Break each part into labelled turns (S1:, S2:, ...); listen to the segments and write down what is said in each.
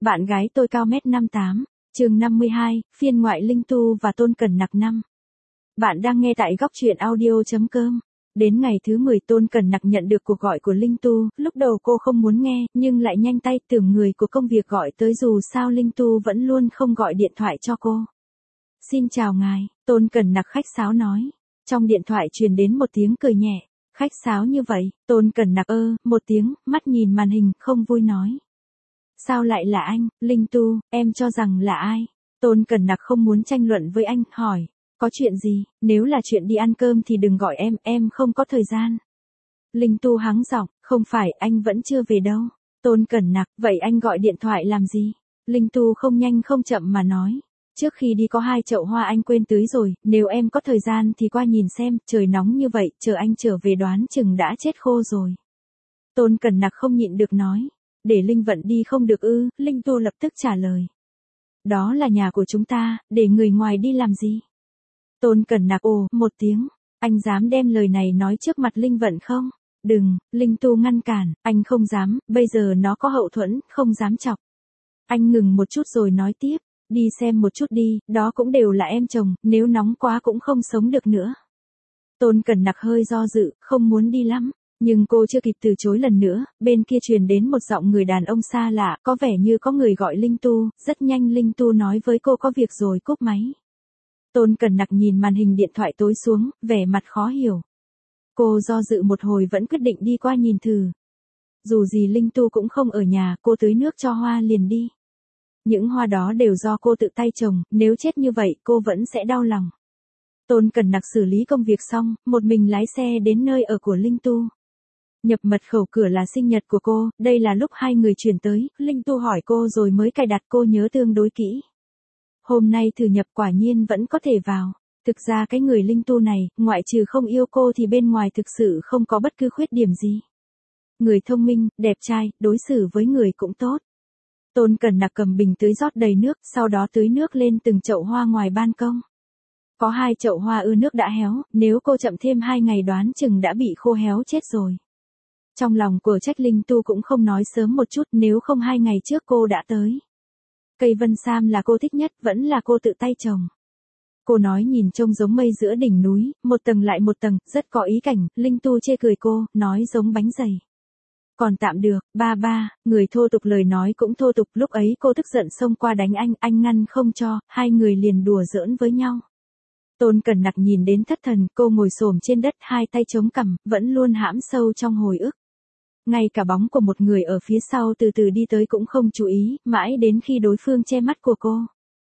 S1: Bạn gái tôi cao mét 58, chương 52, phiên ngoại Linh Tu và Tôn Cẩn Nặc 5. Bạn đang nghe tại góc truyện audio.com. Đến ngày thứ 10 Tôn Cẩn Nặc nhận được cuộc gọi của Linh Tu, lúc đầu cô không muốn nghe, nhưng lại nhanh tay tưởng người của công việc gọi tới dù sao Linh Tu vẫn luôn không gọi điện thoại cho cô. Xin chào ngài, Tôn Cẩn Nặc khách sáo nói. Trong điện thoại truyền đến một tiếng cười nhẹ. Khách sáo như vậy, Tôn Cẩn Nặc một tiếng, mắt nhìn màn hình, không vui nói. Sao lại là anh, Linh Tu, em cho rằng là ai? Tôn Cẩn Nặc không muốn tranh luận với anh, hỏi. Có chuyện gì, nếu là chuyện đi ăn cơm thì đừng gọi em không có thời gian. Linh Tu hắng giọng, không phải, anh vẫn chưa về đâu. Tôn Cẩn Nặc, vậy anh gọi điện thoại làm gì? Linh Tu không nhanh không chậm mà nói. Trước khi đi có 2 chậu hoa anh quên tưới rồi, nếu em có thời gian thì qua nhìn xem, trời nóng như vậy, chờ anh trở về đoán chừng đã chết khô rồi. Tôn Cẩn Nặc không nhịn được nói. Để Linh Vận đi không được ư? Linh Tu lập tức trả lời. Đó là nhà của chúng ta, để người ngoài đi làm gì? Tôn Cẩn Nặc một tiếng, anh dám đem lời này nói trước mặt Linh Vận không? Đừng, Linh Tu ngăn cản, anh không dám, bây giờ nó có hậu thuẫn, không dám chọc. Anh ngừng một chút rồi nói tiếp, đi xem một chút đi, đó cũng đều là em chồng, nếu nóng quá cũng không sống được nữa. Tôn Cẩn Nặc hơi do dự, không muốn đi lắm. Nhưng cô chưa kịp từ chối lần nữa, bên kia truyền đến một giọng người đàn ông xa lạ, có vẻ như có người gọi Linh Tu, rất nhanh Linh Tu nói với cô có việc rồi cúp máy. Tôn Cẩn Nặc nhìn màn hình điện thoại tối xuống, vẻ mặt khó hiểu. Cô do dự một hồi vẫn quyết định đi qua nhìn thử. Dù gì Linh Tu cũng không ở nhà, cô tưới nước cho hoa liền đi. Những hoa đó đều do cô tự tay trồng, nếu chết như vậy cô vẫn sẽ đau lòng. Tôn Cẩn Nặc xử lý công việc xong, một mình lái xe đến nơi ở của Linh Tu. Nhập mật khẩu cửa là sinh nhật của cô, đây là lúc hai người chuyển tới, Linh Tu hỏi cô rồi mới cài đặt, cô nhớ tương đối kỹ. Hôm nay thử nhập quả nhiên vẫn có thể vào. Thực ra cái người Linh Tu này, ngoại trừ không yêu cô thì bên ngoài thực sự không có bất cứ khuyết điểm gì. Người thông minh, đẹp trai, đối xử với người cũng tốt. Tôn Cẩn Nặc cầm bình tưới rót đầy nước, sau đó tưới nước lên từng chậu hoa ngoài ban công. Có 2 chậu hoa nước đã héo, nếu cô chậm thêm 2 ngày đoán chừng đã bị khô héo chết rồi. Trong lòng của trách Linh Tu cũng không nói sớm một chút, nếu không 2 ngày trước cô đã tới. Cây vân sam là cô thích nhất, vẫn là cô tự tay trồng. Cô nói nhìn trông giống mây giữa đỉnh núi, một tầng lại một tầng, rất có ý cảnh. Linh Tu chê cười cô, nói giống bánh dày. Còn tạm được, ba, người thô tục lời nói cũng thô tục, lúc ấy cô tức giận xông qua đánh anh ngăn không cho, hai người liền đùa giỡn với nhau. Tôn Cẩn Nặc nhìn đến thất thần, cô ngồi xổm trên đất, 2 tay chống cằm, vẫn luôn hãm sâu trong hồi ức. Ngay cả bóng của một người ở phía sau từ từ đi tới cũng không chú ý, mãi đến khi đối phương che mắt của cô.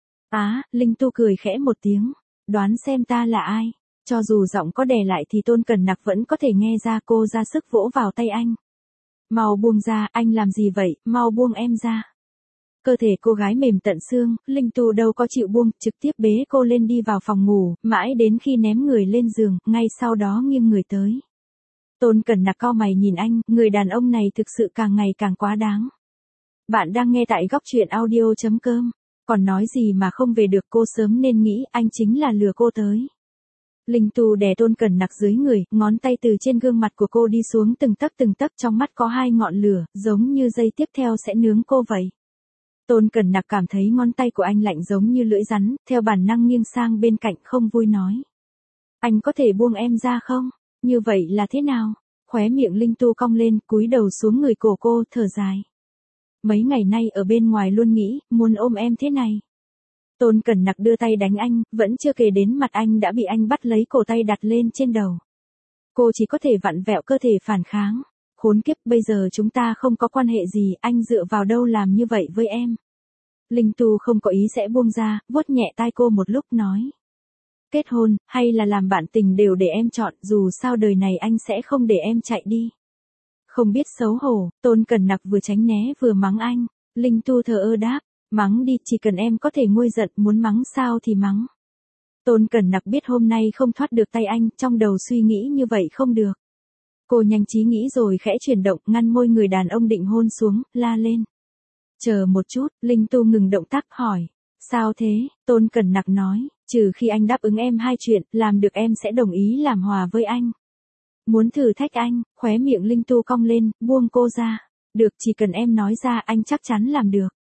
S1: Linh Tu cười khẽ một tiếng, đoán xem ta là ai. Cho dù giọng có đè lại thì Tôn Cẩn Nặc vẫn có thể nghe ra, cô ra sức vỗ vào tay anh. Mau buông ra, anh làm gì vậy, mau buông em ra. Cơ thể cô gái mềm tận xương, Linh Tu đâu có chịu buông, trực tiếp bế cô lên đi vào phòng ngủ, mãi đến khi ném người lên giường, ngay sau đó nghiêng người tới. Tôn Cẩn Nặc cau mày nhìn anh, người đàn ông này thực sự càng ngày càng quá đáng. Bạn đang nghe tại góc truyện audio.com, còn nói gì mà không về được, cô sớm nên nghĩ anh chính là lừa cô tới. Linh Tu đè Tôn Cẩn Nặc dưới người, ngón tay từ trên gương mặt của cô đi xuống từng tấc, trong mắt có 2 ngọn lửa, giống như giây tiếp theo sẽ nướng cô vậy. Tôn Cẩn Nặc cảm thấy ngón tay của anh lạnh giống như lưỡi rắn, theo bản năng nghiêng sang bên cạnh, không vui nói. Anh có thể buông em ra không? Như vậy là thế nào? Khóe miệng Linh Tu cong lên, cúi đầu xuống người cổ cô, thở dài. Mấy ngày nay ở bên ngoài luôn nghĩ, muốn ôm em thế này. Tôn Cẩn Nặc đưa tay đánh anh, vẫn chưa kể đến mặt anh đã bị anh bắt lấy cổ tay đặt lên trên đầu. Cô chỉ có thể vặn vẹo cơ thể phản kháng. Khốn kiếp, bây giờ chúng ta không có quan hệ gì, anh dựa vào đâu làm như vậy với em. Linh Tu không có ý sẽ buông ra, vuốt nhẹ tai cô một lúc nói. Kết hôn, hay là làm bạn tình đều để em chọn, dù sao đời này anh sẽ không để em chạy đi. Không biết xấu hổ, Tôn Cẩn Nặc vừa tránh né vừa mắng anh. Linh Tu thờ ơ đáp, mắng đi, chỉ cần em có thể nguôi giận, muốn mắng sao thì mắng. Tôn Cẩn Nặc biết hôm nay không thoát được tay anh, trong đầu suy nghĩ như vậy không được. Cô nhanh trí nghĩ rồi khẽ chuyển động, ngăn môi người đàn ông định hôn xuống, la lên. Chờ một chút, Linh Tu ngừng động tác hỏi. Sao thế? Tôn Cẩn Nặc nói, trừ khi anh đáp ứng em 2 chuyện, làm được em sẽ đồng ý làm hòa với anh. Muốn thử thách anh, khóe miệng Linh Tu cong lên, buông cô ra. Được, chỉ cần em nói ra anh chắc chắn làm được.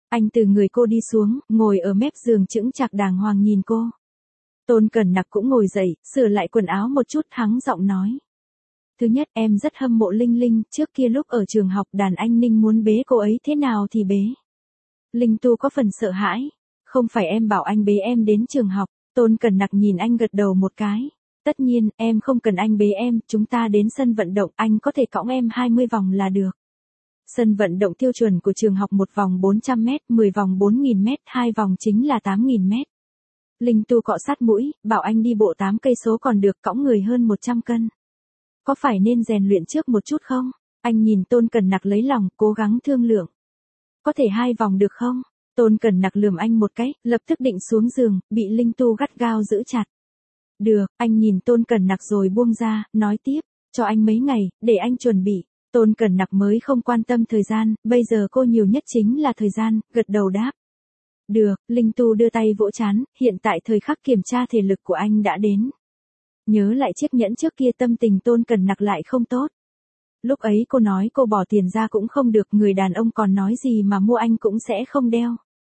S1: Anh từ người cô đi xuống, ngồi ở mép giường chững chạc đàng hoàng nhìn cô. Tôn Cẩn Nặc cũng ngồi dậy, sửa lại quần áo một chút, hắng giọng nói. Thứ nhất, em rất hâm mộ Linh Linh, trước kia lúc ở trường học đàn anh Ninh muốn bế cô ấy thế nào thì bế. Linh Tu có phần sợ hãi. Không phải em bảo anh bế em đến trường học. Tôn Cẩn Nặc nhìn anh gật đầu một cái. Tất nhiên, em không cần anh bế em, chúng ta đến sân vận động, anh có thể cõng em 20 vòng là được. Sân vận động tiêu chuẩn của trường học một vòng 400 mét, 10 vòng 4.000 mét, 2 vòng chính là 8.000 mét. Linh Tu cọ sát mũi, bảo anh đi bộ 8 cây số còn được, cõng người hơn 100 cân. Có phải nên rèn luyện trước một chút không? Anh nhìn Tôn Cẩn Nặc lấy lòng, cố gắng thương lượng. Có thể 2 vòng được không? Tôn Cẩn Nặc lườm anh một cái, lập tức định xuống giường, bị Linh Tu gắt gao giữ chặt. Được, anh nhìn Tôn Cẩn Nặc rồi buông ra, nói tiếp, cho anh mấy ngày, để anh chuẩn bị. Tôn Cẩn Nặc mới không quan tâm thời gian, bây giờ cô nhiều nhất chính là thời gian, gật đầu đáp. Được, Linh Tu đưa tay vỗ trán, hiện tại thời khắc kiểm tra thể lực của anh đã đến. Nhớ lại chiếc nhẫn trước kia tâm tình Tôn Cẩn Nặc lại không tốt. Lúc ấy cô nói cô bỏ tiền ra cũng không được, người đàn ông còn nói gì mà mua anh cũng sẽ không đeo.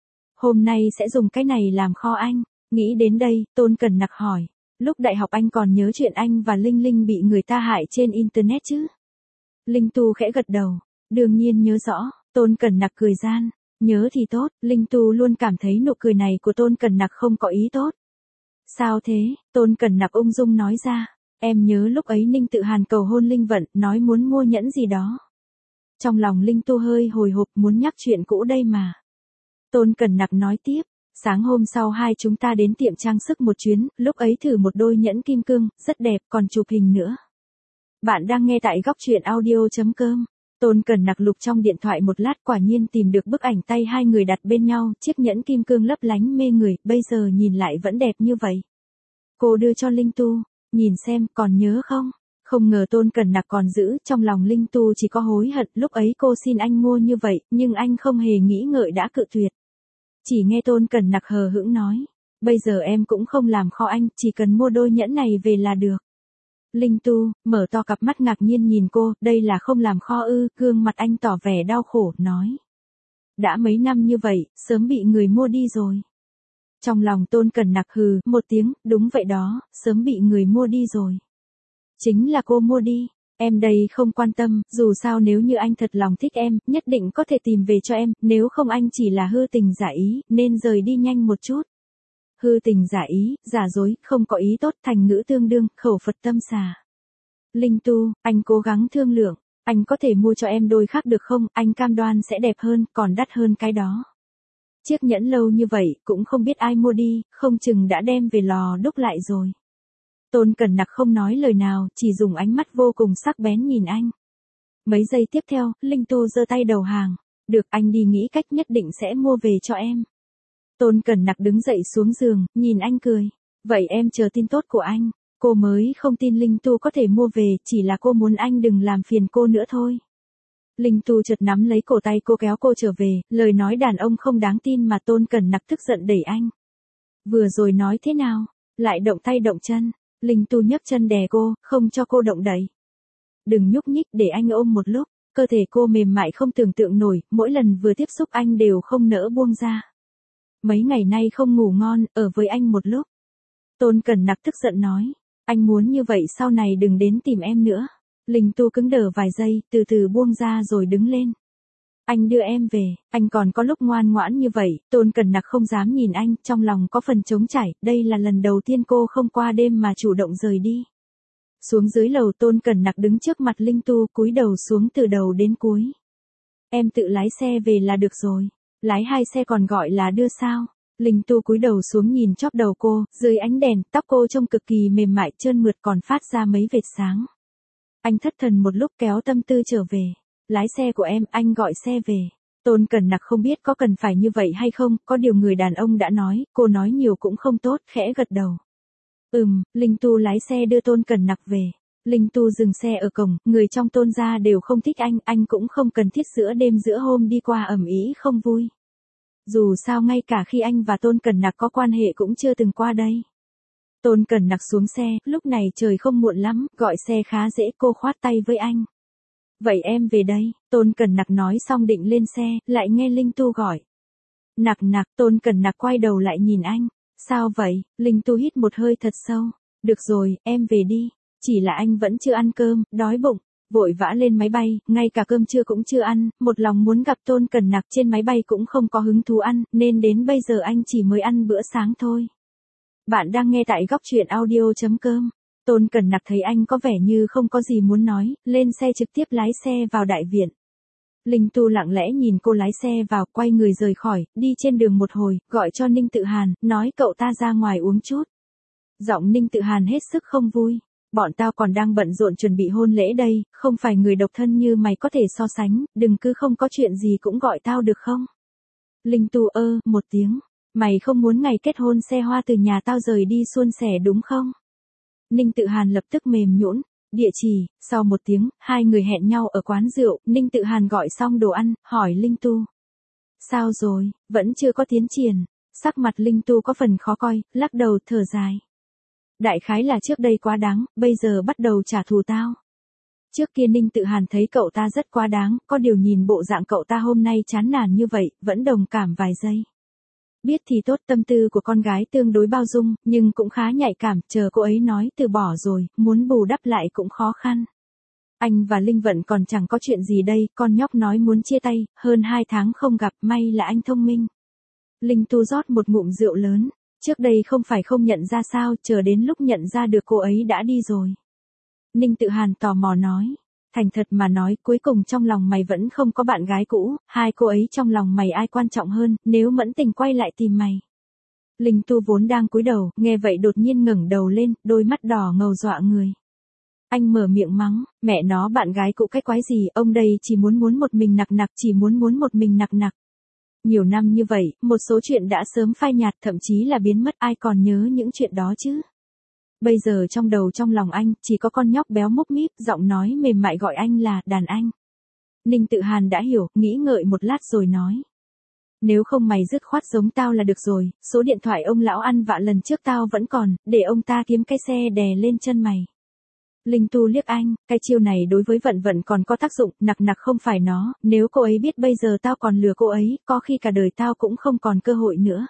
S1: Hôm nay sẽ dùng cái này làm kho anh. Nghĩ đến đây, Tôn Cẩn Nặc hỏi. Lúc đại học anh còn nhớ chuyện anh và Linh Linh bị người ta hại trên Internet chứ? Linh Tu khẽ gật đầu. Đương nhiên nhớ rõ, Tôn Cẩn Nặc cười gian. Nhớ thì tốt, Linh Tu luôn cảm thấy nụ cười này của Tôn Cẩn Nặc không có ý tốt. Sao thế? Tôn Cẩn Nặc ung dung nói ra. Em nhớ lúc ấy Ninh Tự Hàn cầu hôn Linh Vận, nói muốn mua nhẫn gì đó. Trong lòng Linh Tu hơi hồi hộp, muốn nhắc chuyện cũ đây mà. Tôn Cẩn Nặc nói tiếp. Sáng hôm sau hai chúng ta đến tiệm trang sức một chuyến, lúc ấy thử một đôi nhẫn kim cương, rất đẹp, còn chụp hình nữa. Bạn đang nghe tại góc truyện audio.com. Tôn Cẩn Nặc lục trong điện thoại một lát, quả nhiên tìm được bức ảnh tay hai người đặt bên nhau, chiếc nhẫn kim cương lấp lánh mê người, bây giờ nhìn lại vẫn đẹp như vậy. Cô đưa cho Linh Tu, nhìn xem, còn nhớ không? Không ngờ Tôn Cẩn Nặc còn giữ, trong lòng Linh Tu chỉ có hối hận, lúc ấy cô xin anh mua như vậy, nhưng anh không hề nghĩ ngợi đã cự tuyệt. Chỉ nghe Tôn Cẩn Nặc hờ hững nói, bây giờ em cũng không làm kho anh, chỉ cần mua đôi nhẫn này về là được. Linh Tu, mở to cặp mắt ngạc nhiên nhìn cô, đây là không làm kho ư, gương mặt anh tỏ vẻ đau khổ, nói. Đã mấy năm như vậy, sớm bị người mua đi rồi. Trong lòng Tôn Cẩn Nặc hừ, một tiếng, đúng vậy đó, sớm bị người mua đi rồi. Chính là cô mua đi, em đây không quan tâm, dù sao nếu như anh thật lòng thích em, nhất định có thể tìm về cho em, nếu không anh chỉ là hư tình giả ý, nên rời đi nhanh một chút. Hư tình giả ý, giả dối, không có ý tốt, thành ngữ tương đương, khẩu Phật tâm xà. Linh Tu, anh cố gắng thương lượng, anh có thể mua cho em đôi khác được không, anh cam đoan sẽ đẹp hơn, còn đắt hơn cái đó. Chiếc nhẫn lâu như vậy, cũng không biết ai mua đi, không chừng đã đem về lò đúc lại rồi. Tôn Cẩn Nặc không nói lời nào, chỉ dùng ánh mắt vô cùng sắc bén nhìn anh. Mấy giây tiếp theo, Linh Tu giơ tay đầu hàng. Được, anh đi nghĩ cách, nhất định sẽ mua về cho em. Tôn Cẩn Nặc đứng dậy xuống giường, nhìn anh cười. Vậy em chờ tin tốt của anh. Cô mới không tin Linh Tu có thể mua về, chỉ là cô muốn anh đừng làm phiền cô nữa thôi. Linh Tu chợt nắm lấy cổ tay cô kéo cô trở về, lời nói đàn ông không đáng tin mà Tôn Cẩn Nặc tức giận đẩy anh. Vừa rồi nói thế nào? Lại động tay động chân. Linh Tu nhấc chân đè cô, không cho cô động đậy. Đừng nhúc nhích, để anh ôm một lúc. Cơ thể cô mềm mại không tưởng tượng nổi, mỗi lần vừa tiếp xúc anh đều không nỡ buông ra. Mấy ngày nay không ngủ ngon, ở với anh một lúc. Tôn Cẩn Nặc tức giận nói. Anh muốn như vậy sau này đừng đến tìm em nữa. Linh Tu cứng đờ vài giây, từ từ buông ra rồi đứng lên. Anh đưa em về, anh còn có lúc ngoan ngoãn như vậy, Tôn Cẩn Nặc không dám nhìn anh, trong lòng có phần trống trải, đây là lần đầu tiên cô không qua đêm mà chủ động rời đi. Xuống dưới lầu Tôn Cẩn Nặc đứng trước mặt Linh Tu, cúi đầu xuống từ đầu đến cuối. Em tự lái xe về là được rồi, lái hai xe còn gọi là đưa sao? Linh Tu cúi đầu xuống nhìn chóp đầu cô, dưới ánh đèn, tóc cô trông cực kỳ mềm mại trơn mượt còn phát ra mấy vệt sáng. Anh thất thần một lúc kéo tâm tư trở về. Lái xe của em, anh gọi xe về. Tôn Cẩn Nặc không biết có cần phải như vậy hay không, có điều người đàn ông đã nói, cô nói nhiều cũng không tốt, khẽ gật đầu. Linh Tu lái xe đưa Tôn Cẩn Nặc về. Linh Tu dừng xe ở cổng, người trong Tôn gia đều không thích anh cũng không cần thiết giữa đêm giữa hôm đi qua ầm ĩ không vui. Dù sao ngay cả khi anh và Tôn Cẩn Nặc có quan hệ cũng chưa từng qua đây. Tôn Cẩn Nặc xuống xe, lúc này trời không muộn lắm, gọi xe khá dễ, cô khoát tay với anh. Vậy em về đây, Tôn Cẩn Nặc nói xong định lên xe, lại nghe Linh Tu gọi. Nặc nặc, Tôn Cẩn Nặc quay đầu lại nhìn anh. Sao vậy? Linh Tu hít một hơi thật sâu. Được rồi, em về đi. Chỉ là anh vẫn chưa ăn cơm, đói bụng. Vội vã lên máy bay, ngay cả cơm trưa cũng chưa ăn, một lòng muốn gặp Tôn Cẩn Nặc trên máy bay cũng không có hứng thú ăn, nên đến bây giờ anh chỉ mới ăn bữa sáng thôi. Bạn đang nghe tại góc truyện audio.com. Tôn Cẩn Nặc thấy anh có vẻ như không có gì muốn nói, lên xe trực tiếp lái xe vào đại viện. Linh Tu lặng lẽ nhìn cô lái xe vào, quay người rời khỏi, đi trên đường một hồi, gọi cho Ninh Tự Hàn, nói cậu ta ra ngoài uống chút. Giọng Ninh Tự Hàn hết sức không vui. Bọn tao còn đang bận rộn chuẩn bị hôn lễ đây, không phải người độc thân như mày có thể so sánh, đừng cứ không có chuyện gì cũng gọi tao được không? Linh Tu một tiếng. Mày không muốn ngày kết hôn xe hoa từ nhà tao rời đi suôn sẻ đúng không? Ninh Tự Hàn lập tức mềm nhũn. Địa chỉ, sau một tiếng, hai người hẹn nhau ở quán rượu, Ninh Tự Hàn gọi xong đồ ăn, hỏi Linh Tu. Sao rồi, vẫn chưa có tiến triển. Sắc mặt Linh Tu có phần khó coi, lắc đầu thở dài. Đại khái là trước đây quá đáng, bây giờ bắt đầu trả thù tao. Trước kia Ninh Tự Hàn thấy cậu ta rất quá đáng, có điều nhìn bộ dạng cậu ta hôm nay chán nản như vậy, vẫn đồng cảm vài giây. Biết thì tốt, tâm tư của con gái tương đối bao dung, nhưng cũng khá nhạy cảm, chờ cô ấy nói từ bỏ rồi, muốn bù đắp lại cũng khó khăn. Anh và Linh Vận còn chẳng có chuyện gì đây, con nhóc nói muốn chia tay, hơn 2 tháng không gặp, may là anh thông minh. Linh Tu rót một ngụm rượu lớn, trước đây không phải không nhận ra sao, chờ đến lúc nhận ra được cô ấy đã đi rồi. Ninh Tự Hàn tò mò nói. Thành thật mà nói, cuối cùng trong lòng mày vẫn không có bạn gái cũ, hai cô ấy trong lòng mày ai quan trọng hơn, nếu mẫn tình quay lại tìm mày. Linh Tu vốn đang cúi đầu, nghe vậy đột nhiên ngẩng đầu lên, đôi mắt đỏ ngầu dọa người. Anh mở miệng mắng, mẹ nó bạn gái cũ cái quái gì, ông đây chỉ muốn một mình nặc nặc, chỉ muốn một mình nặc nặc. Nhiều năm như vậy, một số chuyện đã sớm phai nhạt, thậm chí là biến mất, ai còn nhớ những chuyện đó chứ. Bây giờ trong đầu trong lòng anh, chỉ có con nhóc béo múp míp, giọng nói mềm mại gọi anh là đàn anh. Ninh Tự Hàn đã hiểu, nghĩ ngợi một lát rồi nói. Nếu không mày dứt khoát giống tao là được rồi, số điện thoại ông lão ăn vạ lần trước tao vẫn còn, để ông ta kiếm cái xe đè lên chân mày. Linh Tu liếc anh, cái chiêu này đối với Vận Vận còn có tác dụng, nặc nặc không phải nó, nếu cô ấy biết bây giờ tao còn lừa cô ấy, có khi cả đời tao cũng không còn cơ hội nữa.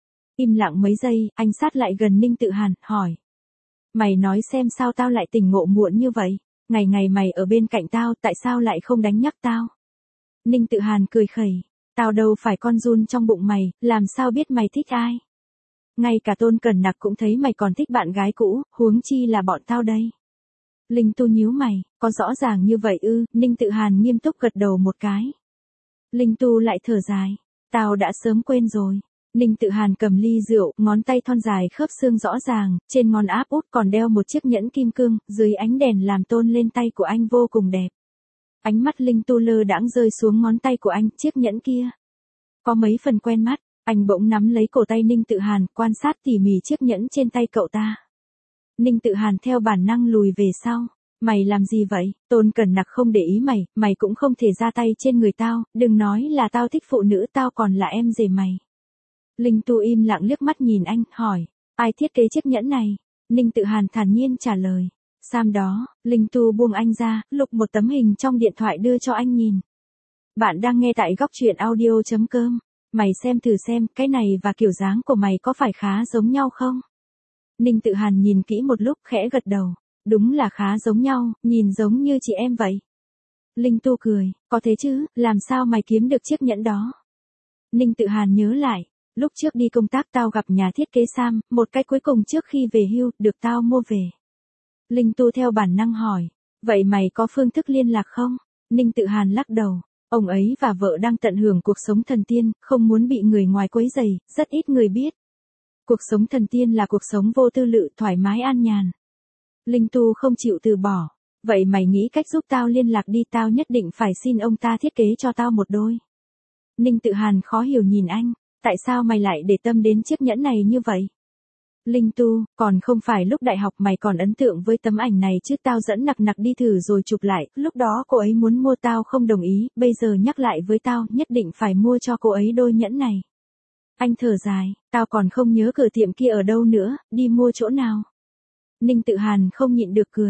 S1: Im lặng mấy giây, anh sát lại gần Ninh Tự Hàn, hỏi. Mày nói xem sao tao lại tỉnh ngộ muộn như vậy, ngày ngày mày ở bên cạnh tao, tại sao lại không đánh nhắc tao? Ninh Tự Hàn cười khẩy, tao đâu phải con giun trong bụng mày, làm sao biết mày thích ai? Ngay cả Tôn Cẩn Nặc cũng thấy mày còn thích bạn gái cũ, huống chi là bọn tao đây. Linh Tu nhíu mày, có rõ ràng như vậy ư? Ninh Tự Hàn nghiêm túc gật đầu một cái. Linh Tu lại thở dài, tao đã sớm quên rồi. Ninh Tự Hàn cầm ly rượu, ngón tay thon dài khớp xương rõ ràng, trên ngón áp út còn đeo một chiếc nhẫn kim cương, dưới ánh đèn làm tôn lên tay của anh vô cùng đẹp. Ánh mắt Linh Tu lơ đãng rơi xuống ngón tay của anh, chiếc nhẫn kia. Có mấy phần quen mắt, anh bỗng nắm lấy cổ tay Ninh Tự Hàn, quan sát tỉ mỉ chiếc nhẫn trên tay cậu ta. Ninh Tự Hàn theo bản năng lùi về sau. Mày làm gì vậy? Tôn Cẩn Nặc không để ý mày, mày cũng không thể ra tay trên người tao, đừng nói là tao thích phụ nữ, tao còn là em rể mày. Linh Tu im lặng liếc mắt nhìn anh, hỏi, ai thiết kế chiếc nhẫn này? Ninh Tự Hàn thản nhiên trả lời, Sam đó. Linh Tu buông anh ra, lục một tấm hình trong điện thoại đưa cho anh nhìn. Bạn đang nghe tại góc truyện audio.com, mày xem thử xem, cái này và kiểu dáng của mày có phải khá giống nhau không? Ninh Tự Hàn nhìn kỹ một lúc khẽ gật đầu, đúng là khá giống nhau, nhìn giống như chị em vậy. Linh Tu cười, có thế chứ, làm sao mày kiếm được chiếc nhẫn đó? Ninh Tự Hàn nhớ lại. Lúc trước đi công tác tao gặp nhà thiết kế Sam, một cái cuối cùng trước khi về hưu, được tao mua về. Linh Tu theo bản năng hỏi, vậy mày có phương thức liên lạc không? Ninh Tự Hàn lắc đầu, ông ấy và vợ đang tận hưởng cuộc sống thần tiên, không muốn bị người ngoài quấy rầy, rất ít người biết. Cuộc sống thần tiên là cuộc sống vô tư lự, thoải mái an nhàn. Linh Tu không chịu từ bỏ, vậy mày nghĩ cách giúp tao liên lạc đi, tao nhất định phải xin ông ta thiết kế cho tao một đôi. Ninh Tự Hàn khó hiểu nhìn anh. Tại sao mày lại để tâm đến chiếc nhẫn này như vậy? Linh Tu, còn không phải lúc đại học mày còn ấn tượng với tấm ảnh này chứ, tao dẫn nặc nặc đi thử rồi chụp lại, lúc đó cô ấy muốn mua tao không đồng ý, bây giờ nhắc lại với tao, nhất định phải mua cho cô ấy đôi nhẫn này. Anh thở dài, tao còn không nhớ cửa tiệm kia ở đâu nữa, đi mua chỗ nào? Ninh Tự Hàn không nhịn được cười.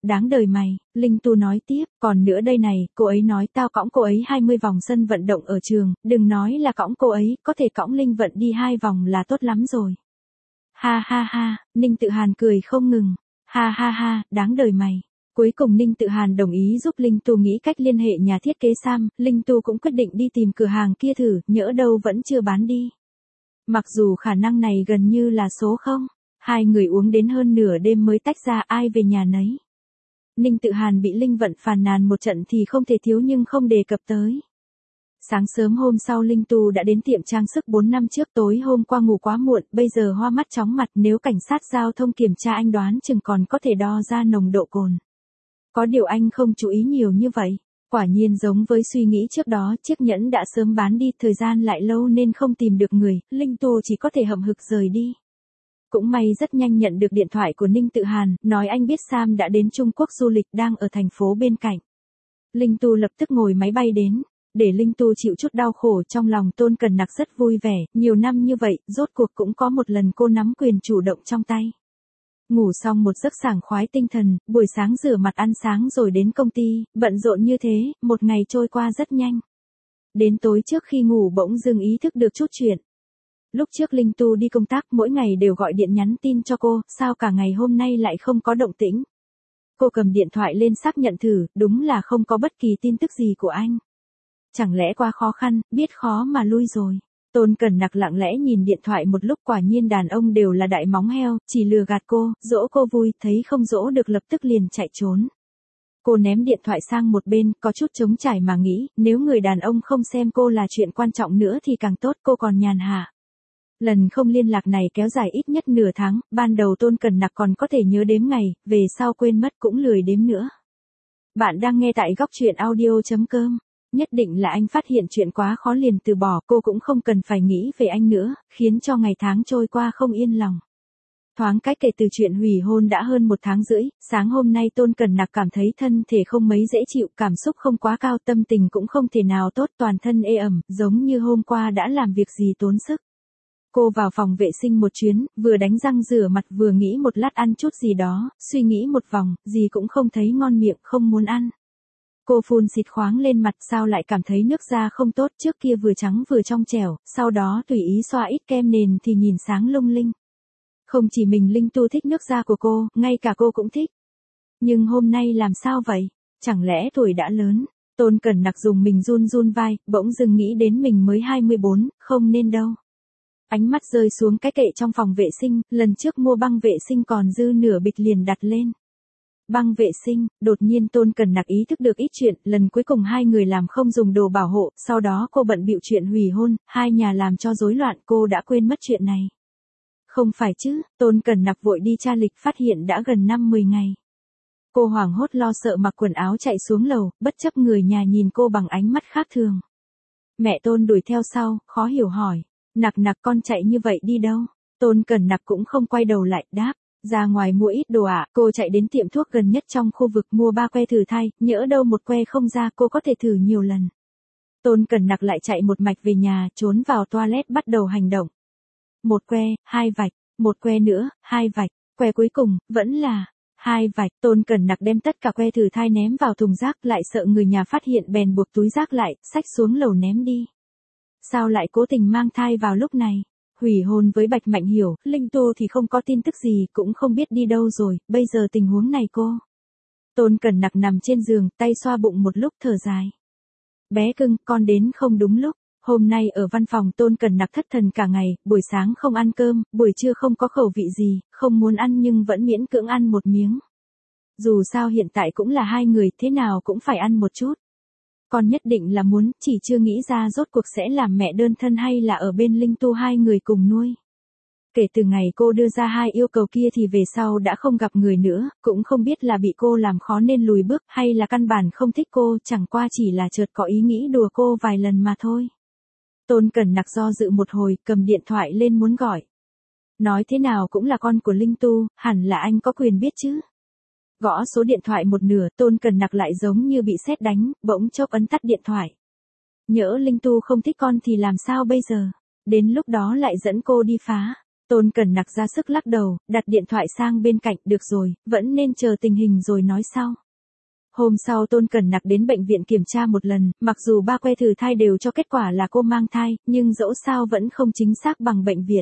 S1: đáng đời mày, Linh Tu nói tiếp, còn nữa đây này, cô ấy nói tao cõng cô ấy 20 vòng sân vận động ở trường, đừng nói là cõng cô ấy, có thể cõng Linh Vận đi 2 vòng là tốt lắm rồi. Ha ha ha, Ninh Tự Hàn cười không ngừng, ha ha ha, đáng đời mày. Cuối cùng Ninh Tự Hàn đồng ý giúp Linh Tu nghĩ cách liên hệ nhà thiết kế Sam, Linh Tu cũng quyết định đi tìm cửa hàng kia thử, nhỡ đâu vẫn chưa bán đi. Mặc dù khả năng này gần như là số 0, hai người uống đến hơn nửa đêm mới tách ra, ai về nhà nấy. Ninh Tự Hàn bị Linh Vận phàn nàn một trận thì không thể thiếu nhưng không đề cập tới. Sáng sớm hôm sau Linh Tu đã đến tiệm trang sức 4 năm trước, tối hôm qua ngủ quá muộn, bây giờ hoa mắt chóng mặt, nếu cảnh sát giao thông kiểm tra anh đoán chừng còn có thể đo ra nồng độ cồn. Có điều anh không chú ý nhiều như vậy. Quả nhiên giống với suy nghĩ trước đó, chiếc nhẫn đã sớm bán đi, thời gian lại lâu nên không tìm được người, Linh Tu chỉ có thể hậm hực rời đi. Cũng may rất nhanh nhận được điện thoại của Ninh Tự Hàn, nói anh biết Sam đã đến Trung Quốc du lịch, đang ở thành phố bên cạnh. Linh Tu lập tức ngồi máy bay đến. Để Linh Tu chịu chút đau khổ, trong lòng Tôn Cẩn Nặc rất vui vẻ, nhiều năm như vậy, rốt cuộc cũng có một lần cô nắm quyền chủ động trong tay. Ngủ xong một giấc sảng khoái tinh thần, buổi sáng rửa mặt ăn sáng rồi đến công ty, bận rộn như thế, một ngày trôi qua rất nhanh. Đến tối trước khi ngủ bỗng dưng ý thức được chút chuyện. Lúc trước Linh Tu đi công tác mỗi ngày đều gọi điện nhắn tin cho cô, sao cả ngày hôm nay lại không có động tĩnh. Cô cầm điện thoại lên xác nhận thử, đúng là không có bất kỳ tin tức gì của anh. Chẳng lẽ quá khó khăn, biết khó mà lui rồi. Tôn Cẩn Nặc lặng lẽ nhìn điện thoại một lúc, quả nhiên đàn ông đều là đại móng heo, chỉ lừa gạt cô, dỗ cô vui, thấy không dỗ được lập tức liền chạy trốn. Cô ném điện thoại sang một bên, có chút trống trải mà nghĩ, nếu người đàn ông không xem cô là chuyện quan trọng nữa thì càng tốt, cô còn nhàn hạ. Lần không liên lạc này kéo dài ít nhất nửa tháng, ban đầu Tôn Cẩn Nặc còn có thể nhớ đếm ngày, về sau quên mất cũng lười đếm nữa. Bạn đang nghe tại góc truyện audio.com. Nhất định là anh phát hiện chuyện quá khó liền từ bỏ, cô cũng không cần phải nghĩ về anh nữa, khiến cho ngày tháng trôi qua không yên lòng. Thoáng cách kể từ chuyện hủy hôn đã hơn 1 tháng rưỡi, sáng hôm nay Tôn Cẩn Nặc cảm thấy thân thể không mấy dễ chịu, cảm xúc không quá cao, tâm tình cũng không thể nào tốt, toàn thân ê ẩm, giống như hôm qua đã làm việc gì tốn sức. Cô vào phòng vệ sinh một chuyến, vừa đánh răng rửa mặt vừa nghĩ một lát ăn chút gì đó, suy nghĩ một vòng, gì cũng không thấy ngon miệng, không muốn ăn. Cô phun xịt khoáng lên mặt, sao lại cảm thấy nước da không tốt, trước kia vừa trắng vừa trong trẻo, sau đó tùy ý xoa ít kem nền thì nhìn sáng lung linh. Không chỉ mình Linh Tu thích nước da của cô, ngay cả cô cũng thích. Nhưng hôm nay làm sao vậy? Chẳng lẽ tuổi đã lớn? Tôn Cẩn Nặc dùng mình run run vai, bỗng dưng nghĩ đến mình mới 24, không nên đâu. Ánh mắt rơi xuống cái kệ trong phòng vệ sinh, lần trước mua băng vệ sinh còn dư nửa bịch liền đặt lên. Băng vệ sinh, đột nhiên Tôn Cẩn Nặc ý thức được ít chuyện, lần cuối cùng hai người làm không dùng đồ bảo hộ, sau đó cô bận bịu chuyện hủy hôn, hai nhà làm cho rối loạn, cô đã quên mất chuyện này. Không phải chứ, Tôn Cẩn Nặc vội đi tra lịch, phát hiện đã gần 5-10 ngày. Cô hoảng hốt lo sợ mặc quần áo chạy xuống lầu, bất chấp người nhà nhìn cô bằng ánh mắt khác thường. Mẹ Tôn đuổi theo sau, khó hiểu hỏi, Nặc Nặc con chạy như vậy đi đâu? Tôn Cẩn Nặc cũng không quay đầu lại, đáp. Ra ngoài mua ít đồ ạ, cô chạy đến tiệm thuốc gần nhất trong khu vực mua 3 que thử thai, nhỡ đâu một que không ra cô có thể thử nhiều lần. Tôn Cẩn Nặc lại chạy một mạch về nhà, trốn vào toilet bắt đầu hành động. 1 que, 2 vạch, 1 que nữa, 2 vạch, que cuối cùng, vẫn là 2 vạch. Tôn Cẩn Nặc đem tất cả que thử thai ném vào thùng rác, lại sợ người nhà phát hiện bèn buộc túi rác lại, xách xuống lầu ném đi. Sao lại cố tình mang thai vào lúc này? Hủy hôn với Bạch Mạnh Hiểu, Linh Tu thì không có tin tức gì, cũng không biết đi đâu rồi, bây giờ tình huống này cô. Tôn Cẩn Nặc nằm trên giường, tay xoa bụng một lúc thở dài. Bé cưng, con đến không đúng lúc. Hôm nay ở văn phòng Tôn Cẩn Nặc thất thần cả ngày, buổi sáng không ăn cơm, buổi trưa không có khẩu vị gì, không muốn ăn nhưng vẫn miễn cưỡng ăn một miếng. Dù sao hiện tại cũng là hai người, thế nào cũng phải ăn một chút. Con nhất định là muốn, chỉ chưa nghĩ ra rốt cuộc sẽ làm mẹ đơn thân hay là ở bên Linh Tu hai người cùng nuôi. Kể từ ngày cô đưa ra 2 yêu cầu kia thì về sau đã không gặp người nữa, cũng không biết là bị cô làm khó nên lùi bước hay là căn bản không thích cô, chẳng qua chỉ là chợt có ý nghĩ đùa cô vài lần mà thôi. Tôn Cẩn Nặc do dự một hồi, cầm điện thoại lên muốn gọi. Nói thế nào cũng là con của Linh Tu, hẳn là anh có quyền biết chứ. Gõ số điện thoại một nửa, Tôn Cẩn Nặc lại giống như bị sét đánh, bỗng chốc ấn tắt điện thoại. Nhỡ Linh Tu không thích con thì làm sao bây giờ? Đến lúc đó lại dẫn cô đi phá. Tôn Cẩn Nặc ra sức lắc đầu, đặt điện thoại sang bên cạnh, được rồi, vẫn nên chờ tình hình rồi nói sau. Hôm sau Tôn Cẩn Nặc đến bệnh viện kiểm tra một lần, mặc dù ba que thử thai đều cho kết quả là cô mang thai, nhưng dẫu sao vẫn không chính xác bằng bệnh viện.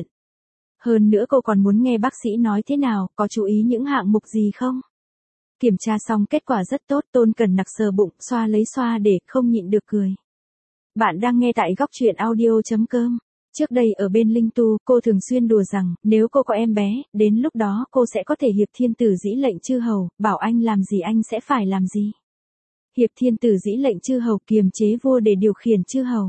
S1: Hơn nữa cô còn muốn nghe bác sĩ nói thế nào, có chú ý những hạng mục gì không? Kiểm tra xong kết quả rất tốt, Tôn Cẩn Nặc sờ bụng, xoa lấy xoa để không nhịn được cười. Bạn đang nghe tại góc truyện audio.com. Trước đây ở bên Linh Tu, cô thường xuyên đùa rằng, nếu cô có em bé, đến lúc đó cô sẽ có thể hiệp thiên tử dĩ lệnh chư hầu, bảo anh làm gì anh sẽ phải làm gì. Hiệp thiên tử dĩ lệnh chư hầu, kiềm chế vua để điều khiển chư hầu.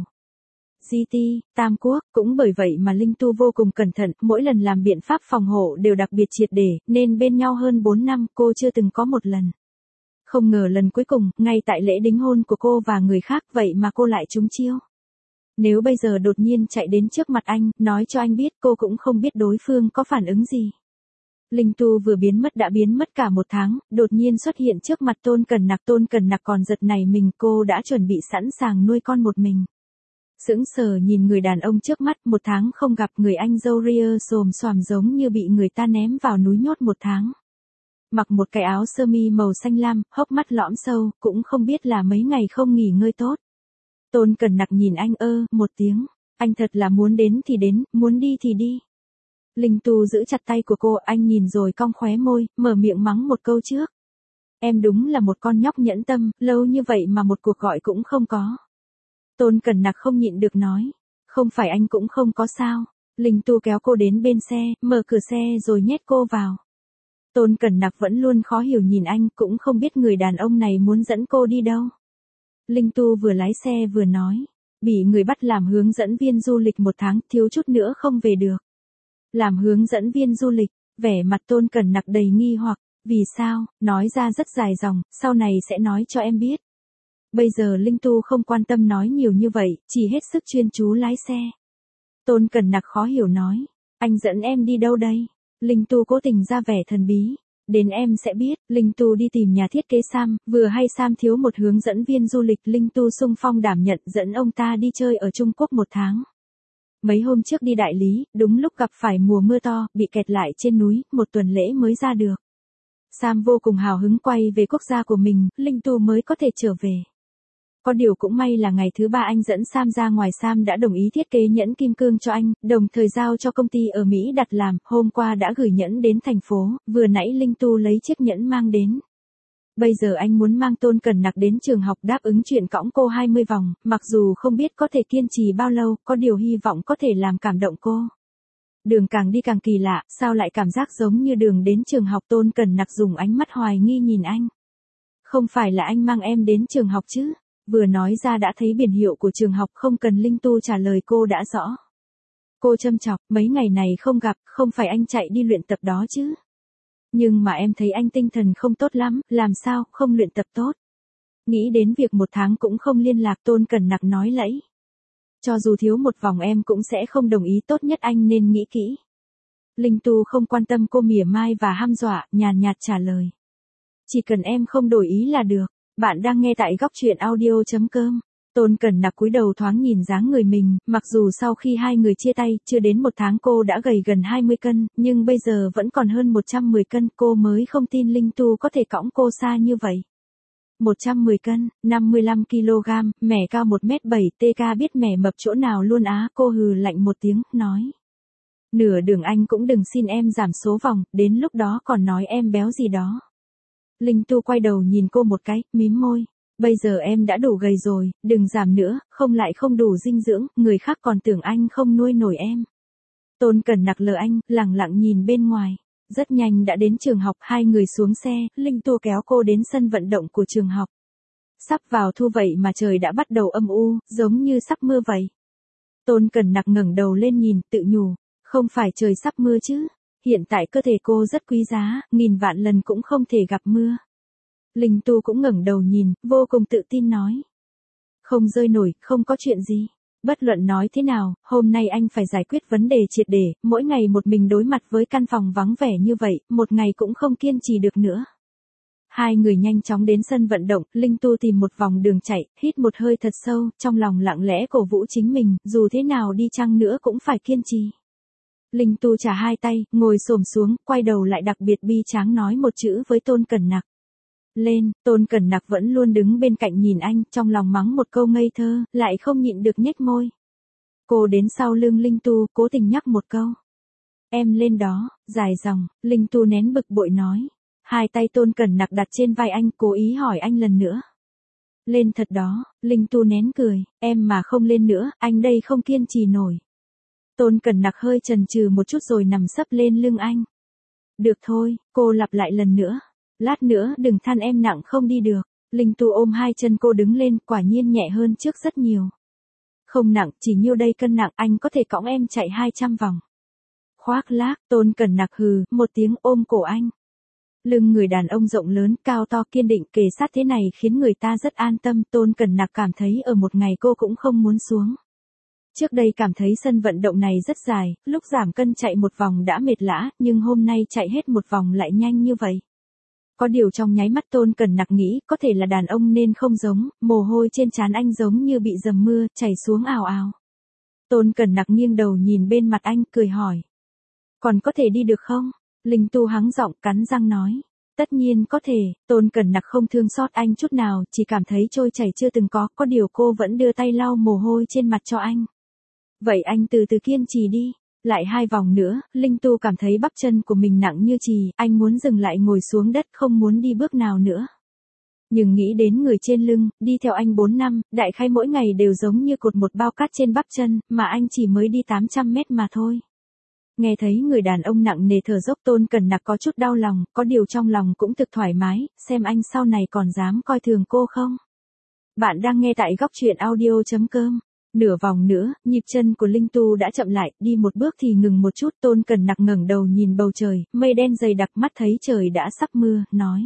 S1: GT, Tam Quốc, cũng bởi vậy mà Linh Tu vô cùng cẩn thận, mỗi lần làm biện pháp phòng hộ đều đặc biệt triệt để, nên bên nhau hơn 4 năm cô chưa từng có một lần. Không ngờ lần cuối cùng, ngay tại lễ đính hôn của cô và người khác, vậy mà cô lại trúng chiêu. Nếu bây giờ đột nhiên chạy đến trước mặt anh, nói cho anh biết, cô cũng không biết đối phương có phản ứng gì. Linh Tu vừa biến mất đã biến mất cả 1 tháng, đột nhiên xuất hiện trước mặt Tôn Cẩn Nặc còn giật nảy mình, cô đã chuẩn bị sẵn sàng nuôi con một mình. Sững sờ nhìn người đàn ông trước mắt, 1 tháng không gặp, người anh râu ria xồm xoàm giống như bị người ta ném vào núi nhốt 1 tháng. Mặc một cái áo sơ mi màu xanh lam, hốc mắt lõm sâu, cũng không biết là mấy ngày không nghỉ ngơi tốt. Tôn Cẩn Nặc nhìn anh một tiếng, anh thật là muốn đến thì đến, muốn đi thì đi. Linh Tu giữ chặt tay của cô, anh nhìn rồi cong khóe môi, mở miệng mắng một câu trước. Em đúng là một con nhóc nhẫn tâm, lâu như vậy mà một cuộc gọi cũng không có. Tôn Cẩn Nặc không nhịn được nói, không phải anh cũng không có sao. Linh Tu kéo cô đến bên xe, mở cửa xe rồi nhét cô vào. Tôn Cẩn Nặc vẫn luôn khó hiểu nhìn anh, cũng không biết người đàn ông này muốn dẫn cô đi đâu. Linh Tu vừa lái xe vừa nói, bị người bắt làm hướng dẫn viên du lịch 1 tháng, thiếu chút nữa không về được. Làm hướng dẫn viên du lịch, vẻ mặt Tôn Cẩn Nặc đầy nghi hoặc, vì sao, nói ra rất dài dòng, sau này sẽ nói cho em biết. Bây giờ Linh Tu không quan tâm nói nhiều như vậy, chỉ hết sức chuyên chú lái xe. Tôn Cẩn Nặc khó hiểu nói, anh dẫn em đi đâu đây? Linh Tu cố tình ra vẻ thần bí. Đến em sẽ biết. Linh Tu đi tìm nhà thiết kế Sam, vừa hay Sam thiếu một hướng dẫn viên du lịch, Linh Tu xung phong đảm nhận dẫn ông ta đi chơi ở Trung Quốc 1 tháng. Mấy hôm trước đi đại lý, đúng lúc gặp phải mùa mưa to, bị kẹt lại trên núi, 1 tuần lễ mới ra được. Sam vô cùng hào hứng quay về quốc gia của mình, Linh Tu mới có thể trở về. Có điều cũng may là ngày thứ 3 anh dẫn Sam ra ngoài, Sam đã đồng ý thiết kế nhẫn kim cương cho anh, đồng thời giao cho công ty ở Mỹ đặt làm, hôm qua đã gửi nhẫn đến thành phố, vừa nãy Linh Tu lấy chiếc nhẫn mang đến. Bây giờ anh muốn mang Tôn Cẩn Nặc đến trường học, đáp ứng chuyện cõng cô 20 vòng, mặc dù không biết có thể kiên trì bao lâu, có điều hy vọng có thể làm cảm động cô. Đường càng đi càng kỳ lạ, sao lại cảm giác giống như đường đến trường học? Tôn Cẩn Nặc dùng ánh mắt hoài nghi nhìn anh. Không phải là anh mang em đến trường học chứ? Vừa nói ra đã thấy biển hiệu của trường học, không cần Linh Tu trả lời cô đã rõ. Cô châm chọc, mấy ngày này không gặp, không phải anh chạy đi luyện tập đó chứ? Nhưng mà em thấy anh tinh thần không tốt lắm, làm sao, không luyện tập tốt? Nghĩ đến việc 1 tháng cũng không liên lạc, Tôn Cẩn Nặc nói lẫy. Cho dù thiếu 1 vòng em cũng sẽ không đồng ý, tốt nhất anh nên nghĩ kỹ. Linh Tu không quan tâm cô mỉa mai và hăm dọa, nhàn nhạt trả lời. Chỉ cần em không đổi ý là được. Bạn đang nghe tại góc truyện audio.com. Tôn Cẩn Nặc cúi đầu thoáng nhìn dáng người mình, mặc dù sau khi hai người chia tay, chưa đến 1 tháng cô đã gầy gần 20 cân, nhưng bây giờ vẫn còn hơn 110 cân, cô mới không tin Linh Tu có thể cõng cô xa như vậy. 110 cân, 55 kg, mẻ cao 1m7, TK biết mẻ mập chỗ nào luôn á, cô hừ lạnh một tiếng, nói. Nửa đường anh cũng đừng xin em giảm số vòng, đến lúc đó còn nói em béo gì đó. Linh Tu quay đầu nhìn cô một cái, mím môi. Bây giờ em đã đủ gầy rồi, đừng giảm nữa, không lại không đủ dinh dưỡng, người khác còn tưởng anh không nuôi nổi em. Tôn Cẩn Nặc lờ anh, lẳng lặng nhìn bên ngoài. Rất nhanh đã đến trường học, hai người xuống xe, Linh Tu kéo cô đến sân vận động của trường học. Sắp vào thu vậy mà trời đã bắt đầu âm u, giống như sắp mưa vậy. Tôn Cẩn Nặc ngẩng đầu lên nhìn, tự nhủ, không phải trời sắp mưa chứ. Hiện tại cơ thể cô rất quý giá, nghìn vạn lần cũng không thể gặp mưa. Linh Tu cũng ngẩng đầu nhìn, vô cùng tự tin nói. Không rơi nổi, không có chuyện gì. Bất luận nói thế nào, hôm nay anh phải giải quyết vấn đề triệt để, mỗi ngày một mình đối mặt với căn phòng vắng vẻ như vậy, một ngày cũng không kiên trì được nữa. Hai người nhanh chóng đến sân vận động, Linh Tu tìm một vòng đường chạy, hít một hơi thật sâu, trong lòng lặng lẽ cổ vũ chính mình, dù thế nào đi chăng nữa cũng phải kiên trì. Linh Tu trả hai tay, ngồi xổm xuống, quay đầu lại đặc biệt bi tráng nói một chữ với Tôn Cẩn Nặc. Lên, Tôn Cẩn Nặc vẫn luôn đứng bên cạnh nhìn anh, trong lòng mắng một câu ngây thơ, lại không nhịn được nhếch môi. Cô đến sau lưng Linh Tu, cố tình nhắc một câu. Em lên đó, dài dòng, Linh Tu nén bực bội nói. Hai tay Tôn Cẩn Nặc đặt trên vai anh, cố ý hỏi anh lần nữa. Lên thật đó, Linh Tu nén cười, em mà không lên nữa, anh đây không kiên trì nổi. Tôn Cẩn Nặc hơi chần chừ một chút rồi nằm sấp lên lưng anh. Được thôi, cô lặp lại lần nữa. Lát nữa đừng than em nặng không đi được. Linh Tu ôm hai chân cô đứng lên, quả nhiên nhẹ hơn trước rất nhiều. Không nặng, chỉ nhiêu đây cân nặng, anh có thể cõng em chạy 200 vòng. Khoác lác, Tôn Cẩn Nặc hừ, một tiếng ôm cổ anh. Lưng người đàn ông rộng lớn, cao to kiên định kề sát thế này khiến người ta rất an tâm. Tôn Cẩn Nặc cảm thấy ở một ngày cô cũng không muốn xuống. Trước đây cảm thấy sân vận động này rất dài, lúc giảm cân chạy một vòng đã mệt lã, nhưng hôm nay chạy hết một vòng lại nhanh như vậy. Có điều trong nháy mắt Tôn Cẩn Nặc nghĩ có thể là đàn ông nên không giống, mồ hôi trên trán anh giống như bị dầm mưa, chảy xuống ào ào. Tôn Cẩn Nặc nghiêng đầu nhìn bên mặt anh, cười hỏi. Còn có thể đi được không? Linh Tu hắng giọng cắn răng nói. Tất nhiên có thể, Tôn Cẩn Nặc không thương xót anh chút nào, chỉ cảm thấy trôi chảy chưa từng có điều cô vẫn đưa tay lau mồ hôi trên mặt cho anh. Vậy anh từ từ kiên trì đi. Lại 2 vòng nữa, Linh Tu cảm thấy bắp chân của mình nặng như chì, anh muốn dừng lại ngồi xuống đất không muốn đi bước nào nữa. Nhưng nghĩ đến người trên lưng, đi theo anh 4 năm, đại khái mỗi ngày đều giống như cột một bao cát trên bắp chân, mà anh chỉ mới đi 800 mét mà thôi. Nghe thấy người đàn ông nặng nề thở dốc Tôn Cẩn Nặc có chút đau lòng, có điều trong lòng cũng thực thoải mái, xem anh sau này còn dám coi thường cô không. Bạn đang nghe tại góc truyện audio.com. Nửa vòng nữa, nhịp chân của Linh Tu đã chậm lại, đi một bước thì ngừng một chút. Tôn Cẩn Nặc ngẩng đầu nhìn bầu trời, mây đen dày đặc, mắt thấy trời đã sắp mưa, nói.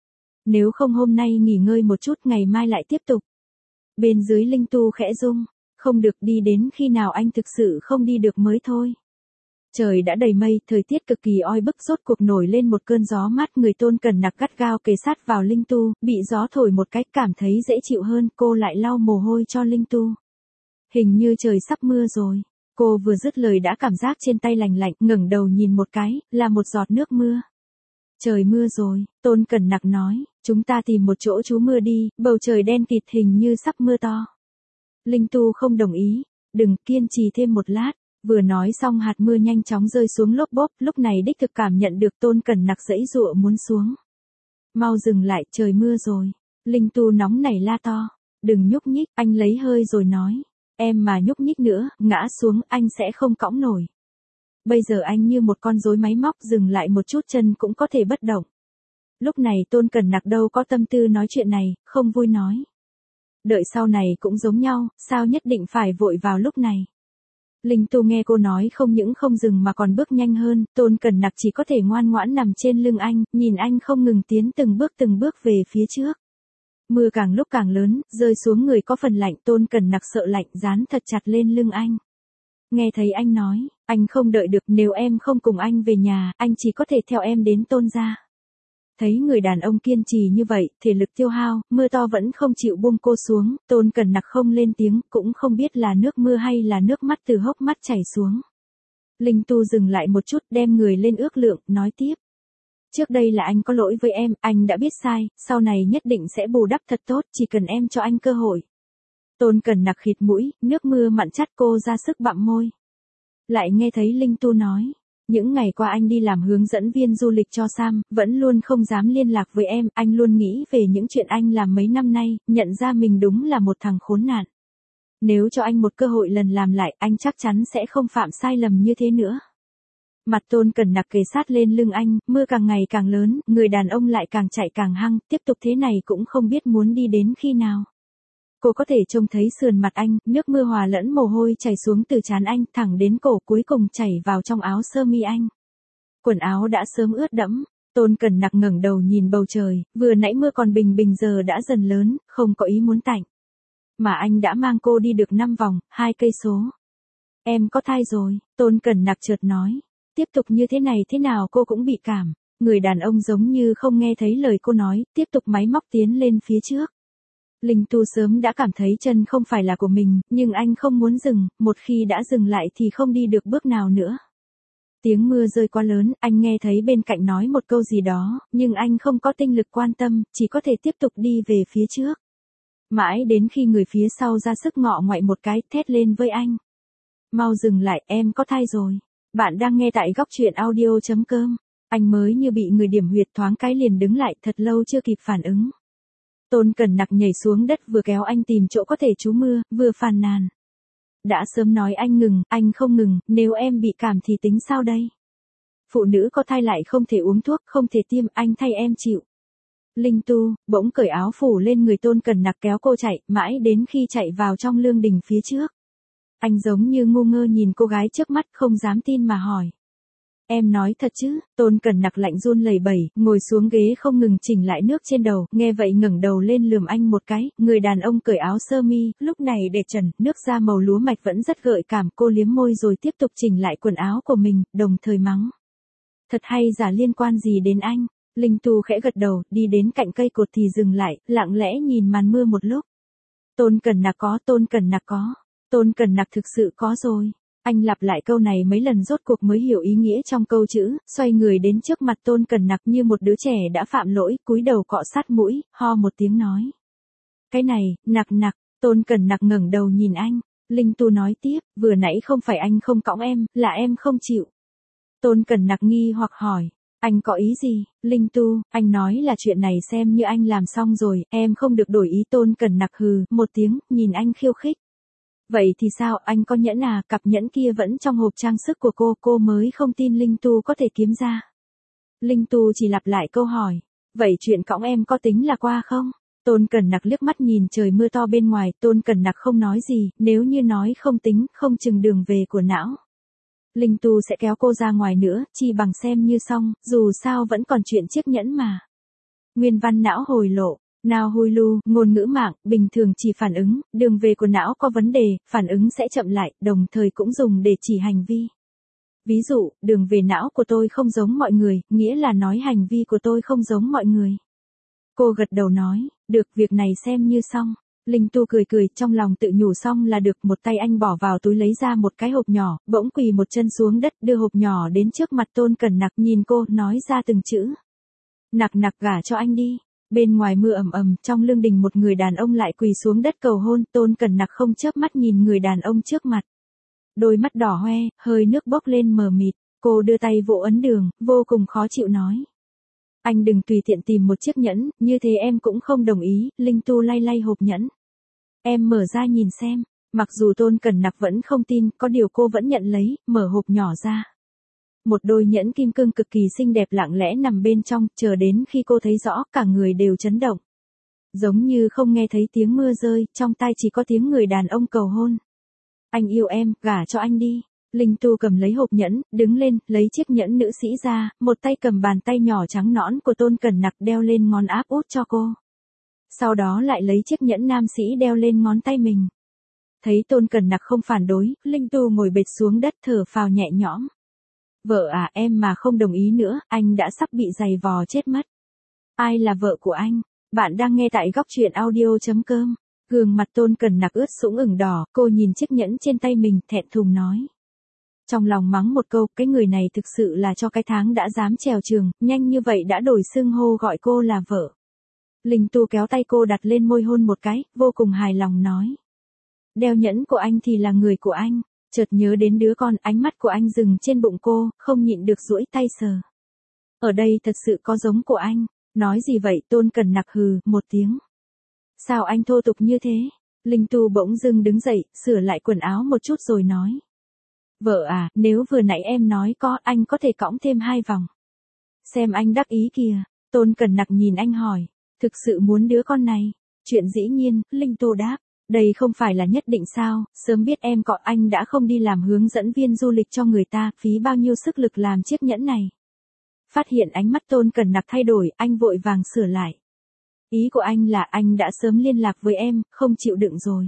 S1: Nếu không hôm nay nghỉ ngơi một chút, ngày mai lại tiếp tục. Bên dưới Linh Tu khẽ rung, không được, đi đến khi nào anh thực sự không đi được mới thôi. Trời đã đầy mây, thời tiết cực kỳ oi bức, rốt cuộc nổi lên một cơn gió mát, người Tôn Cẩn Nặc gắt gao kề sát vào Linh Tu, bị gió thổi một cách cảm thấy dễ chịu hơn, cô lại lau mồ hôi cho Linh Tu. Hình như trời sắp mưa rồi. Cô vừa dứt lời đã cảm giác trên tay lành lạnh, ngẩng đầu nhìn một cái, là một giọt nước mưa. Trời mưa rồi, Tôn Cẩn Nặc nói, chúng ta tìm một chỗ trú mưa đi, bầu trời đen kịt hình như sắp mưa to. Linh Tu không đồng ý, đừng, kiên trì thêm một lát. Vừa nói xong hạt mưa nhanh chóng rơi xuống lốp bốp, lúc này đích thực cảm nhận được Tôn Cẩn Nặc giãy giụa muốn xuống. Mau dừng lại, trời mưa rồi. Linh Tu nóng nảy la to, đừng nhúc nhích, anh lấy hơi rồi nói. Em mà nhúc nhích nữa, ngã xuống, anh sẽ không cõng nổi. Bây giờ anh như một con rối máy móc, dừng lại một chút chân cũng có thể bất động. Lúc này Tôn Cẩn Nặc đâu có tâm tư nói chuyện này, không vui nói. Đợi sau này cũng giống nhau, sao nhất định phải vội vào lúc này. Linh Tu nghe cô nói không những không dừng mà còn bước nhanh hơn, Tôn Cẩn Nặc chỉ có thể ngoan ngoãn nằm trên lưng anh, nhìn anh không ngừng tiến từng bước về phía trước. Mưa càng lúc càng lớn, rơi xuống người có phần lạnh, Tôn Cẩn Nặc sợ lạnh, dán thật chặt lên lưng anh. Nghe thấy anh nói, anh không đợi được, nếu em không cùng anh về nhà, anh chỉ có thể theo em đến Tôn gia. Thấy người đàn ông kiên trì như vậy, thể lực tiêu hao, mưa to vẫn không chịu buông cô xuống, Tôn Cẩn Nặc không lên tiếng, cũng không biết là nước mưa hay là nước mắt từ hốc mắt chảy xuống. Linh Tu dừng lại một chút, đem người lên ước lượng, nói tiếp. Trước đây là anh có lỗi với em, anh đã biết sai, sau này nhất định sẽ bù đắp thật tốt, chỉ cần em cho anh cơ hội. Tôn Cẩn Nặc khịt mũi, nước mưa mặn chát, cô ra sức bặm môi. Lại nghe thấy Linh Tu nói. Những ngày qua anh đi làm hướng dẫn viên du lịch cho Sam, vẫn luôn không dám liên lạc với em, anh luôn nghĩ về những chuyện anh làm mấy năm nay, nhận ra mình đúng là một thằng khốn nạn. Nếu cho anh một cơ hội lần làm lại, anh chắc chắn sẽ không phạm sai lầm như thế nữa. Mặt Tôn Cẩn Nặc kề sát lên lưng anh, mưa càng ngày càng lớn, người đàn ông lại càng chạy càng hăng, tiếp tục thế này cũng không biết muốn đi đến khi nào. Cô có thể trông thấy sườn mặt anh, nước mưa hòa lẫn mồ hôi chảy xuống từ trán anh, thẳng đến cổ, cuối cùng chảy vào trong áo sơ mi anh. Quần áo đã sớm ướt đẫm, Tôn Cẩn Nặc ngẩng đầu nhìn bầu trời, vừa nãy mưa còn bình bình giờ đã dần lớn, không có ý muốn tạnh. Mà anh đã mang cô đi được 5 vòng, 2 cây số. Em có thai rồi, Tôn Cẩn Nặc chợt nói. Tiếp tục như thế này thế nào cô cũng bị cảm. Người đàn ông giống như không nghe thấy lời cô nói, tiếp tục máy móc tiến lên phía trước. Linh Tu sớm đã cảm thấy chân không phải là của mình, nhưng anh không muốn dừng, một khi đã dừng lại thì không đi được bước nào nữa. Tiếng mưa rơi quá lớn, anh nghe thấy bên cạnh nói một câu gì đó, nhưng anh không có tinh lực quan tâm, chỉ có thể tiếp tục đi về phía trước. Mãi đến khi người phía sau ra sức ngọ ngoại một cái, thét lên với anh. Mau dừng lại, em có thai rồi. Bạn đang nghe tại góc truyện audio.com. Anh mới như bị người điểm huyệt thoáng cái liền đứng lại, thật lâu chưa kịp phản ứng. Tôn Cẩn Nặc nhảy xuống đất vừa kéo anh tìm chỗ có thể trú mưa, vừa phàn nàn. Đã sớm nói anh ngừng, anh không ngừng, nếu em bị cảm thì tính sao đây? Phụ nữ có thai lại không thể uống thuốc, không thể tiêm, anh thay em chịu. Linh Tu, bỗng cởi áo phủ lên người Tôn Cẩn Nặc kéo cô chạy, mãi đến khi chạy vào trong lương đình phía trước. Anh giống như ngu ngơ nhìn cô gái trước mắt không dám tin mà hỏi. Em nói thật chứ? Tôn Cẩn Nặc lạnh run lẩy bẩy, ngồi xuống ghế không ngừng chỉnh lại nước trên đầu, nghe vậy ngẩng đầu lên lườm anh một cái, người đàn ông cởi áo sơ mi, lúc này để trần, nước da màu lúa mạch vẫn rất gợi cảm, cô liếm môi rồi tiếp tục chỉnh lại quần áo của mình, đồng thời mắng. Thật hay giả liên quan gì đến anh? Linh Tu khẽ gật đầu, đi đến cạnh cây cột thì dừng lại, lặng lẽ nhìn màn mưa một lúc. Tôn Cẩn Nặc có, Tôn Cẩn Nặc có. Tôn Cẩn Nặc thực sự có rồi. Anh lặp lại câu này mấy lần rốt cuộc mới hiểu ý nghĩa trong câu chữ, xoay người đến trước mặt Tôn Cẩn Nặc như một đứa trẻ đã phạm lỗi, cúi đầu cọ sát mũi, ho một tiếng nói. Cái này, Nặc Nặc, Tôn Cẩn Nặc ngẩng đầu nhìn anh. Linh Tu nói tiếp, vừa nãy không phải anh không cõng em, là em không chịu. Tôn Cẩn Nặc nghi hoặc hỏi. Anh có ý gì? Linh Tu, anh nói là chuyện này xem như anh làm xong rồi, em không được đổi ý. Tôn Cẩn Nặc hừ một tiếng, nhìn anh khiêu khích. Vậy thì sao, anh có nhẫn à, cặp nhẫn kia vẫn trong hộp trang sức của cô mới không tin Linh Tu có thể kiếm ra. Linh Tu chỉ lặp lại câu hỏi, vậy chuyện cõng em có tính là qua không? Tôn Cẩn Nặc liếc mắt nhìn trời mưa to bên ngoài, Tôn Cẩn Nặc không nói gì, nếu như nói không tính, không chừng đường về của não. Linh Tu sẽ kéo cô ra ngoài nữa, chi bằng xem như xong, dù sao vẫn còn chuyện chiếc nhẫn mà. Nguyên văn não hồi lộ. Nào hui lu, ngôn ngữ mạng, bình thường chỉ phản ứng, đường về của não có vấn đề, phản ứng sẽ chậm lại, đồng thời cũng dùng để chỉ hành vi. Ví dụ, đường về não của tôi không giống mọi người, nghĩa là nói hành vi của tôi không giống mọi người. Cô gật đầu nói, được, việc này xem như xong. Linh Tu cười cười, trong lòng tự nhủ xong là được, một tay anh bỏ vào túi lấy ra một cái hộp nhỏ, bỗng quỳ một chân xuống đất, đưa hộp nhỏ đến trước mặt Tôn Cẩn Nặc, nhìn cô, nói ra từng chữ. Nặc Nặc gả cho anh đi. Bên ngoài mưa ầm ầm, trong lương đình một người đàn ông lại quỳ xuống đất cầu hôn, Tôn Cẩn Nặc không chớp mắt nhìn người đàn ông trước mặt. Đôi mắt đỏ hoe, hơi nước bốc lên mờ mịt, cô đưa tay vỗ ấn đường, vô cùng khó chịu nói. Anh đừng tùy tiện tìm một chiếc nhẫn, như thế em cũng không đồng ý. Linh Tu lay lay hộp nhẫn. Em mở ra nhìn xem, mặc dù Tôn Cẩn Nặc vẫn không tin, có điều cô vẫn nhận lấy, mở hộp nhỏ ra. Một đôi nhẫn kim cương cực kỳ xinh đẹp lặng lẽ nằm bên trong, chờ đến khi cô thấy rõ, cả người đều chấn động. Giống như không nghe thấy tiếng mưa rơi, trong tai chỉ có tiếng người đàn ông cầu hôn. Anh yêu em, gả cho anh đi. Linh Tu cầm lấy hộp nhẫn, đứng lên, lấy chiếc nhẫn nữ sĩ ra, một tay cầm bàn tay nhỏ trắng nõn của Tôn Cẩn Nặc đeo lên ngón áp út cho cô. Sau đó lại lấy chiếc nhẫn nam sĩ đeo lên ngón tay mình. Thấy Tôn Cẩn Nặc không phản đối, Linh Tu ngồi bệt xuống đất thở phào nhẹ nhõm. Vợ à, em mà không đồng ý nữa, anh đã sắp bị giày vò chết mất. Ai là vợ của anh? Bạn đang nghe tại góc truyện audio.com. Gương mặt Tôn Cẩn Nặc ướt sũng ửng đỏ, cô nhìn chiếc nhẫn trên tay mình, thẹn thùng nói. Trong lòng mắng một câu, cái người này thực sự là cho cái tháng đã dám trèo trường, nhanh như vậy đã đổi xưng hô gọi cô là vợ. Linh Tu kéo tay cô đặt lên môi hôn một cái, vô cùng hài lòng nói. Đeo nhẫn của anh thì là người của anh. Chợt nhớ đến đứa con, ánh mắt của anh dừng trên bụng cô, không nhịn được duỗi tay sờ. Ở đây thật sự có giống của anh. Nói gì vậy? Tôn Cẩn Nặc hừ một tiếng. Sao anh thô tục như thế? Linh Tu bỗng dưng đứng dậy, sửa lại quần áo một chút rồi nói. Vợ à, nếu vừa nãy em nói có, anh có thể cõng thêm 2 vòng. Xem anh đắc ý kìa. Tôn Cẩn Nặc nhìn anh hỏi. Thực sự muốn đứa con này? Chuyện dĩ nhiên, Linh Tu đáp. Đây không phải là nhất định sao, sớm biết em có anh đã không đi làm hướng dẫn viên du lịch cho người ta, phí bao nhiêu sức lực làm chiếc nhẫn này. Phát hiện ánh mắt Tôn Cẩn Nặc thay đổi, anh vội vàng sửa lại. Ý của anh là anh đã sớm liên lạc với em, không chịu đựng rồi.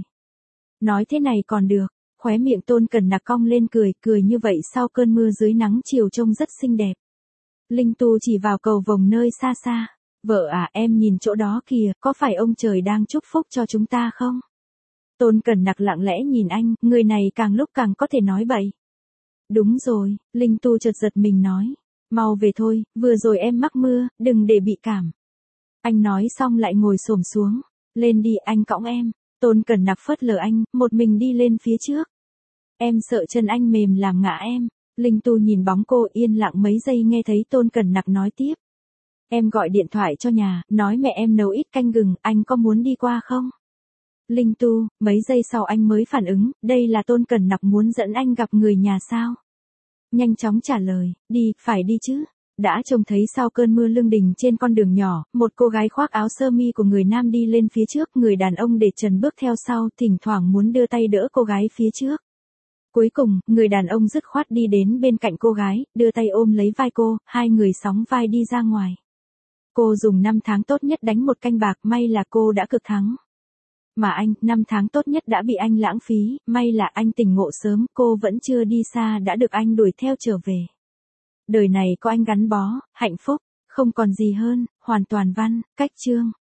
S1: Nói thế này còn được, khóe miệng Tôn Cẩn Nặc cong lên cười như vậy sau cơn mưa dưới nắng chiều trông rất xinh đẹp. Linh Tu chỉ vào cầu vồng nơi xa xa. Vợ à, em nhìn chỗ đó kìa, có phải ông trời đang chúc phúc cho chúng ta không? Tôn Cẩn Nặc lặng lẽ nhìn anh, người này càng lúc càng có thể nói bậy. Đúng rồi, Linh Tu chợt giật mình nói. Mau về thôi, vừa rồi em mắc mưa, đừng để bị cảm. Anh nói xong lại ngồi xổm xuống. Lên đi, anh cõng em. Tôn Cẩn Nặc phớt lờ anh, một mình đi lên phía trước. Em sợ chân anh mềm làm ngã em. Linh Tu nhìn bóng cô yên lặng mấy giây nghe thấy Tôn Cẩn Nặc nói tiếp. Em gọi điện thoại cho nhà, nói mẹ em nấu ít canh gừng, anh có muốn đi qua không? Linh Tu, mấy giây sau anh mới phản ứng, đây là Tôn Cẩn Nặc muốn dẫn anh gặp người nhà sao? Nhanh chóng trả lời, đi, phải đi chứ. Đã trông thấy sau cơn mưa lưng đình trên con đường nhỏ, một cô gái khoác áo sơ mi của người nam đi lên phía trước, người đàn ông để trần bước theo sau, thỉnh thoảng muốn đưa tay đỡ cô gái phía trước. Cuối cùng, người đàn ông dứt khoát đi đến bên cạnh cô gái, đưa tay ôm lấy vai cô, hai người sóng vai đi ra ngoài. Cô dùng 5 tháng tốt nhất đánh một canh bạc, may là cô đã cực thắng. Mà anh, 5 tháng tốt nhất đã bị anh lãng phí, may là anh tỉnh ngộ sớm, cô vẫn chưa đi xa đã được anh đuổi theo trở về. Đời này có anh gắn bó, hạnh phúc, không còn gì hơn, hoàn toàn văn, cách chương.